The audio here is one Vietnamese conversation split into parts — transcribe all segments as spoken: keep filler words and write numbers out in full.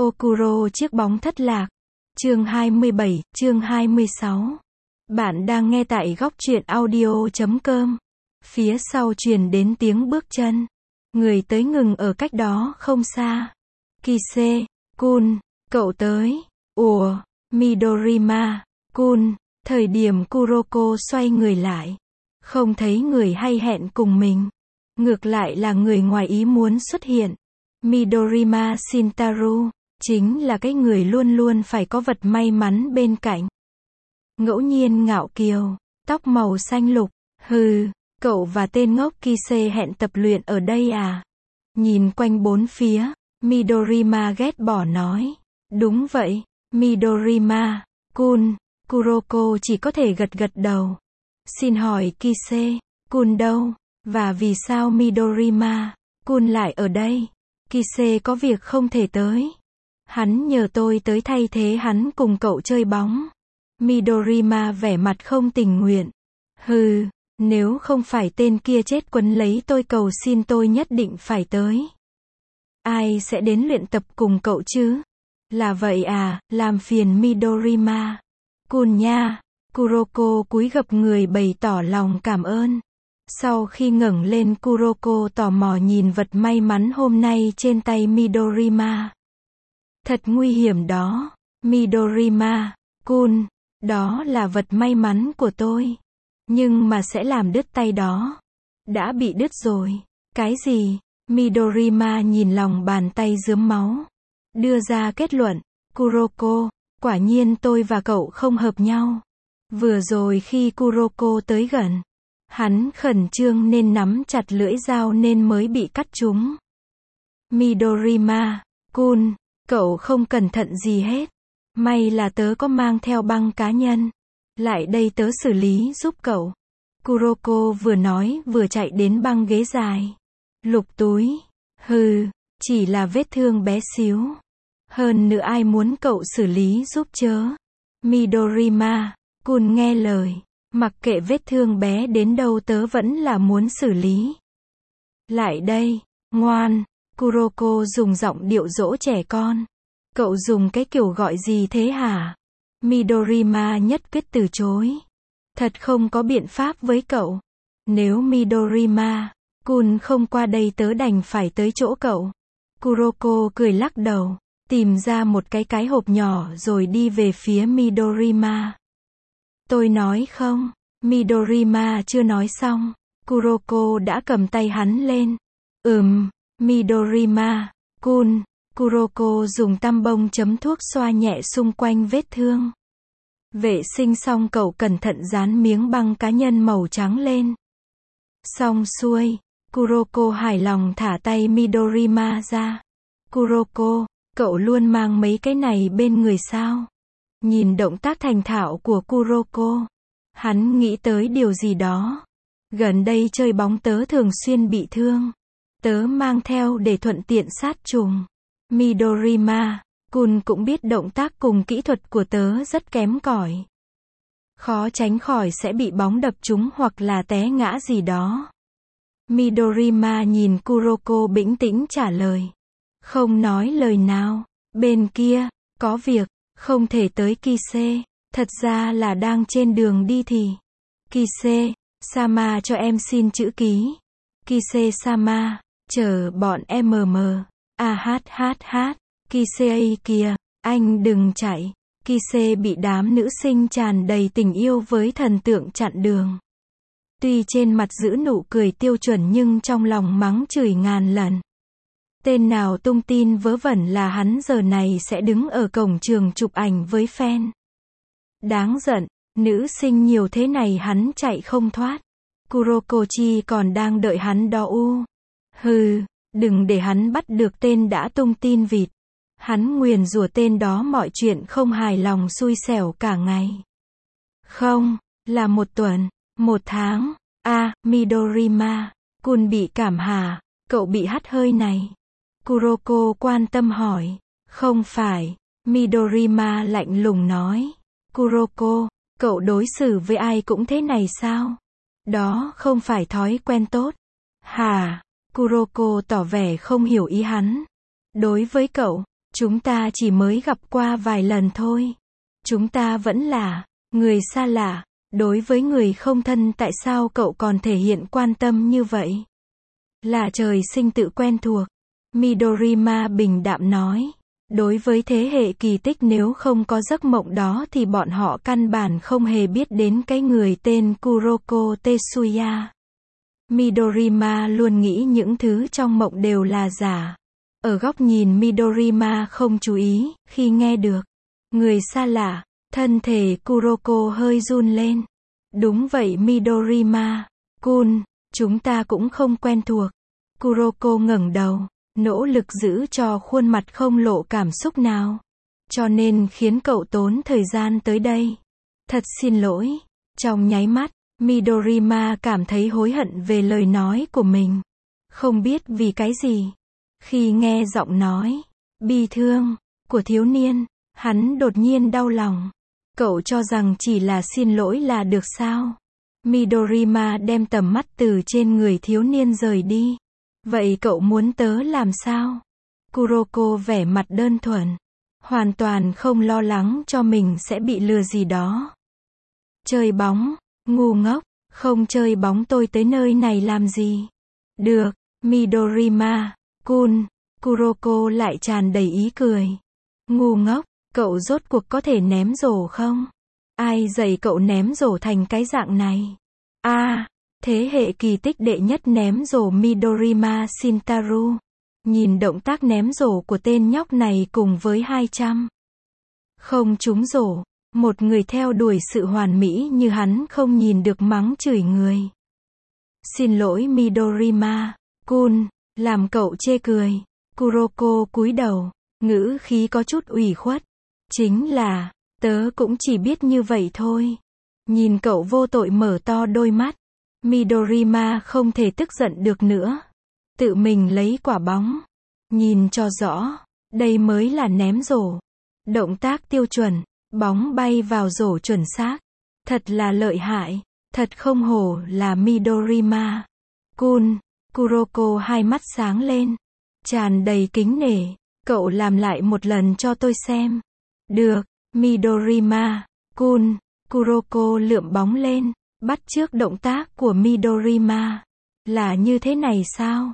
Okuro chiếc bóng thất lạc. Chương hai mươi bảy, chương hai mươi sáu. Bạn đang nghe tại góc truyện audio chấm com. Phía sau truyền đến tiếng bước chân. Người tới ngừng ở cách đó không xa. Kise-kun, cậu tới. Ủa, Midorima-kun. Thời điểm Kuroko xoay người lại, không thấy người hay hẹn cùng mình. Ngược lại là người ngoài ý muốn xuất hiện. Midorima Shintaro, chính là cái người luôn luôn phải có vật may mắn bên cạnh. Ngẫu nhiên ngạo kiều, tóc màu xanh lục. Hừ, cậu và tên ngốc Kise hẹn tập luyện ở đây à? Nhìn quanh bốn phía, Midorima ghét bỏ nói. Đúng vậy, Midorima-kun. Kuroko chỉ có thể gật gật đầu. Xin hỏi Kise-kun đâu? Và vì sao Midorima-kun lại ở đây? Kise có việc không thể tới. Hắn nhờ tôi tới thay thế hắn cùng cậu chơi bóng. Midorima vẻ mặt không tình nguyện. Hừ, nếu không phải tên kia chết quấn lấy tôi cầu xin tôi nhất định phải tới. Ai sẽ đến luyện tập cùng cậu chứ? Là vậy à, làm phiền Midorima Kun nha. Kuroko cúi gập người bày tỏ lòng cảm ơn. Sau khi ngẩng lên, Kuroko tò mò nhìn vật may mắn hôm nay trên tay Midorima. Thật nguy hiểm đó. Midorima-kun, đó là vật may mắn của tôi. Nhưng mà sẽ làm đứt tay đó. Đã bị đứt rồi. Cái gì? Midorima nhìn lòng bàn tay rướm máu. Đưa ra kết luận. Kuroko, quả nhiên tôi và cậu không hợp nhau. Vừa rồi khi Kuroko tới gần, hắn khẩn trương nên nắm chặt lưỡi dao nên mới bị cắt trúng. Midorima-kun, cậu không cẩn thận gì hết. May là tớ có mang theo băng cá nhân. Lại đây tớ xử lý giúp cậu. Kuroko vừa nói vừa chạy đến băng ghế dài. Lục túi. Hừ, chỉ là vết thương bé xíu. Hơn nữa ai muốn cậu xử lý giúp chớ. Midorima-kun nghe lời. Mặc kệ vết thương bé đến đâu tớ vẫn là muốn xử lý. Lại đây, ngoan. Kuroko dùng giọng điệu dỗ trẻ con. Cậu dùng cái kiểu gọi gì thế hả? Midorima nhất quyết từ chối. Thật không có biện pháp với cậu. Nếu Midorima-kun không qua đây tớ đành phải tới chỗ cậu. Kuroko cười lắc đầu, tìm ra một cái cái hộp nhỏ rồi đi về phía Midorima. Tôi nói không. Midorima chưa nói xong, Kuroko đã cầm tay hắn lên. Ừm, Midorima-kun. Kuroko dùng tăm bông chấm thuốc xoa nhẹ xung quanh vết thương. Vệ sinh xong cậu cẩn thận dán miếng băng cá nhân màu trắng lên. Xong xuôi, Kuroko hài lòng thả tay Midorima ra. Kuroko, cậu luôn mang mấy cái này bên người sao? Nhìn động tác thành thạo của Kuroko, hắn nghĩ tới điều gì đó. Gần đây chơi bóng tớ thường xuyên bị thương. Tớ mang theo để thuận tiện sát trùng. Midorima-kun cũng biết động tác cùng kỹ thuật của tớ rất kém cỏi. Khó tránh khỏi sẽ bị bóng đập trúng hoặc là té ngã gì đó. Midorima nhìn Kuroko bình tĩnh trả lời. Không nói lời nào. Bên kia, có việc, không thể tới Kise. Thật ra là đang trên đường đi thì. Kise-sama cho em xin chữ ký. Kise-sama, chờ bọn em mờ mờ. À hát hát hát. Kise ấy kìa, anh đừng chạy. Kise bị đám nữ sinh tràn đầy tình yêu với thần tượng chặn đường. Tuy trên mặt giữ nụ cười tiêu chuẩn nhưng trong lòng mắng chửi ngàn lần. Tên nào tung tin vớ vẩn là hắn giờ này sẽ đứng ở cổng trường chụp ảnh với fan. Đáng giận, nữ sinh nhiều thế này hắn chạy không thoát. Kurokochi còn đang đợi hắn đó u. Hừ, đừng để hắn bắt được tên đã tung tin vịt. Hắn nguyền rủa tên đó mọi chuyện không hài lòng xui xẻo cả ngày. Không, là một tuần, một tháng. À, Midorima-kun bị cảm hả? Cậu bị hắt hơi này. Kuroko quan tâm hỏi. Không phải. Midorima lạnh lùng nói. Kuroko, cậu đối xử với ai cũng thế này sao? Đó không phải thói quen tốt. Hả? Kuroko tỏ vẻ không hiểu ý hắn. Đối với cậu, Chúng ta chỉ mới gặp qua vài lần thôi. Chúng ta vẫn là người xa lạ. Đối với người không thân tại sao cậu còn thể hiện quan tâm như vậy? Là trời sinh tự quen thuộc. Midorima bình đạm nói. Đối với thế hệ kỳ tích nếu không có giấc mộng đó thì bọn họ căn bản không hề biết đến cái người tên Kuroko Tetsuya. Midorima luôn nghĩ những thứ trong mộng đều là giả. Ở góc nhìn Midorima không chú ý, khi nghe được người xa lạ, thân thể Kuroko hơi run lên. Đúng vậy Midorima-kun, chúng ta cũng không quen thuộc. Kuroko ngẩng đầu, nỗ lực giữ cho khuôn mặt không lộ cảm xúc nào. Cho nên khiến cậu tốn thời gian tới đây. Thật xin lỗi. Trong nháy mắt, Midorima cảm thấy hối hận về lời nói của mình. Không biết vì cái gì. Khi nghe giọng nói bi thương của thiếu niên, hắn đột nhiên đau lòng. Cậu cho rằng chỉ là xin lỗi là được sao? Midorima đem tầm mắt từ trên người thiếu niên rời đi. Vậy cậu muốn tớ làm sao? Kuroko vẻ mặt đơn thuần, hoàn toàn không lo lắng cho mình sẽ bị lừa gì đó. Chơi bóng, ngu ngốc, không chơi bóng tôi tới nơi này làm gì? Được, Midorima-kun, Kuroko lại tràn đầy ý cười. Ngu ngốc, cậu rốt cuộc có thể ném rổ không? Ai dạy cậu ném rổ thành cái dạng này? A, à, thế hệ kỳ tích đệ nhất ném rổ Midorima Shintaro. Nhìn động tác ném rổ của tên nhóc này cùng với hai trăm không trúng rổ, một người theo đuổi sự hoàn mỹ như hắn không nhìn được mắng chửi người. Xin lỗi Midorima-kun, làm cậu chê cười. Kuroko cúi đầu, ngữ khí có chút ủy khuất. Chính là, tớ cũng chỉ biết như vậy thôi. Nhìn cậu vô tội mở to đôi mắt. Midorima không thể tức giận được nữa. Tự mình lấy quả bóng. Nhìn cho rõ, đây mới là ném rổ. Động tác tiêu chuẩn, bóng bay vào rổ chuẩn xác. Thật là lợi hại, thật không hổ là Midorima-kun. Kuroko hai mắt sáng lên, tràn đầy kính nể. Cậu làm lại một lần cho tôi xem. Được, Midorima-kun. Kuroko lượm bóng lên, bắt chước động tác của Midorima. Là như thế này sao?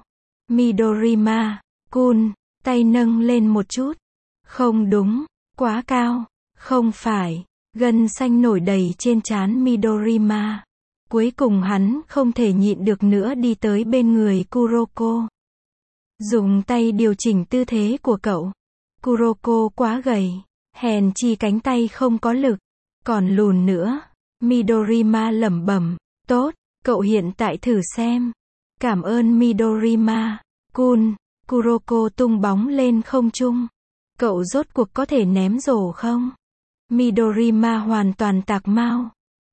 Midorima-kun, tay nâng lên một chút. Không đúng, quá cao. Không phải, gân xanh nổi đầy trên trán Midorima. Cuối cùng hắn không thể nhịn được nữa đi tới bên người Kuroko. Dùng tay điều chỉnh tư thế của cậu. Kuroko quá gầy, hèn chi cánh tay không có lực, còn lùn nữa. Midorima lẩm bẩm, tốt, cậu hiện tại thử xem. Cảm ơn Midorima-kun. Kuroko tung bóng lên không trung. Cậu rốt cuộc có thể ném rổ không? Midorima hoàn toàn tạc mau.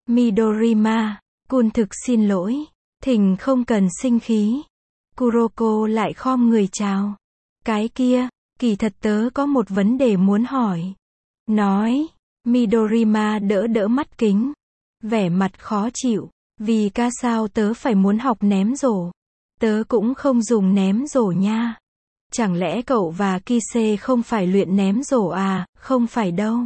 Midorima-kun thực xin lỗi. Thỉnh không cần sinh khí. Kuroko lại khom người chào. Cái kia, kỳ thật tớ có một vấn đề muốn hỏi. Nói. Midorima đỡ đỡ mắt kính. Vẻ mặt khó chịu. Vì ca sao tớ phải muốn học ném rổ? Tớ cũng không dùng ném rổ nha. Chẳng lẽ cậu và Kise không phải luyện ném rổ à? Không phải đâu.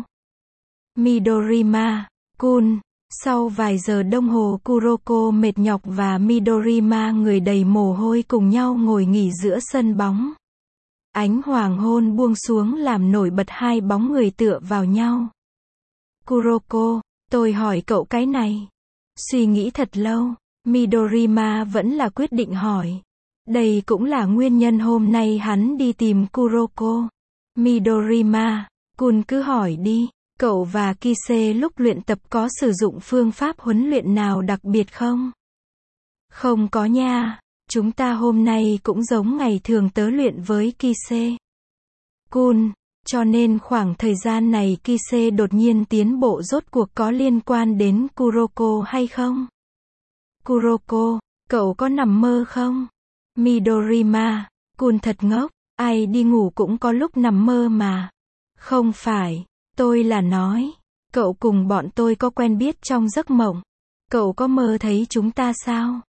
Midorima-kun. Sau vài giờ đồng hồ Kuroko mệt nhọc và Midorima người đầy mồ hôi cùng nhau ngồi nghỉ giữa sân bóng. Ánh hoàng hôn buông xuống làm nổi bật hai bóng người tựa vào nhau. Kuroko, tôi hỏi cậu cái này. Suy nghĩ thật lâu, Midorima vẫn là quyết định hỏi. Đây cũng là nguyên nhân hôm nay hắn đi tìm Kuroko. Midorima-kun cứ hỏi đi. Cậu và Kise lúc luyện tập có sử dụng phương pháp huấn luyện nào đặc biệt không? Không có nha. Chúng ta hôm nay cũng giống ngày thường tớ luyện với Kise. Kun, cho nên khoảng thời gian này Kise đột nhiên tiến bộ rốt cuộc có liên quan đến Kuroko hay không? Kuroko, cậu có nằm mơ không? Midorima-kun thật ngốc, ai đi ngủ cũng có lúc nằm mơ mà. Không phải, tôi là nói, cậu cùng bọn tôi có quen biết trong giấc mộng. Cậu có mơ thấy chúng ta sao?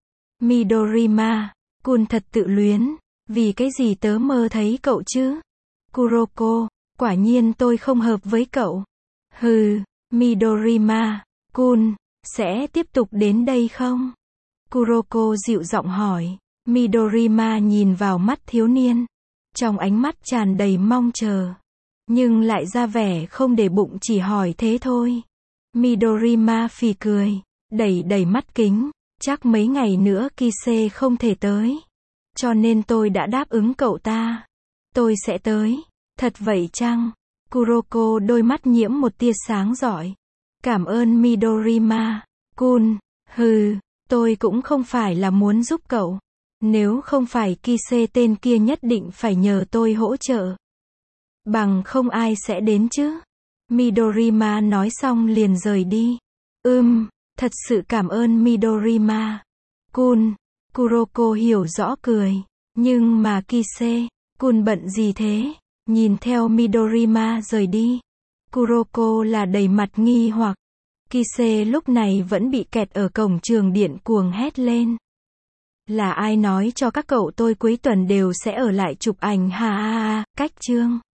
Midorima-kun thật tự luyến, vì cái gì tớ mơ thấy cậu chứ? Kuroko, Quả nhiên tôi không hợp với cậu. Hừ, Midorima-kun, sẽ tiếp tục đến đây không? Kuroko dịu giọng hỏi. Midorima nhìn vào mắt thiếu niên. Trong ánh mắt tràn đầy mong chờ. Nhưng lại ra vẻ không để bụng, chỉ hỏi thế thôi. Midorima phì cười. Đẩy đẩy mắt kính. Chắc mấy ngày nữa Kise không thể tới. Cho nên tôi đã đáp ứng cậu ta. Tôi sẽ tới. Thật vậy chăng? Kuroko đôi mắt nhiễm một tia sáng rọi. Cảm ơn Midorima-kun. Hừ, tôi cũng không phải là muốn giúp cậu. Nếu không phải Kise tên kia nhất định phải nhờ tôi hỗ trợ. Bằng không ai sẽ đến chứ. Midorima nói xong liền rời đi. Ừm, thật sự cảm ơn Midorima-kun. Kuroko hiểu rõ cười. Nhưng mà Kise-kun bận gì thế? Nhìn theo Midorima rời đi. Kuroko là đầy mặt nghi hoặc. Kise lúc này vẫn bị kẹt ở cổng trường điện cuồng hét lên. Là ai nói cho các cậu tôi cuối tuần đều sẽ ở lại chụp ảnh ha ha ha, cách chương.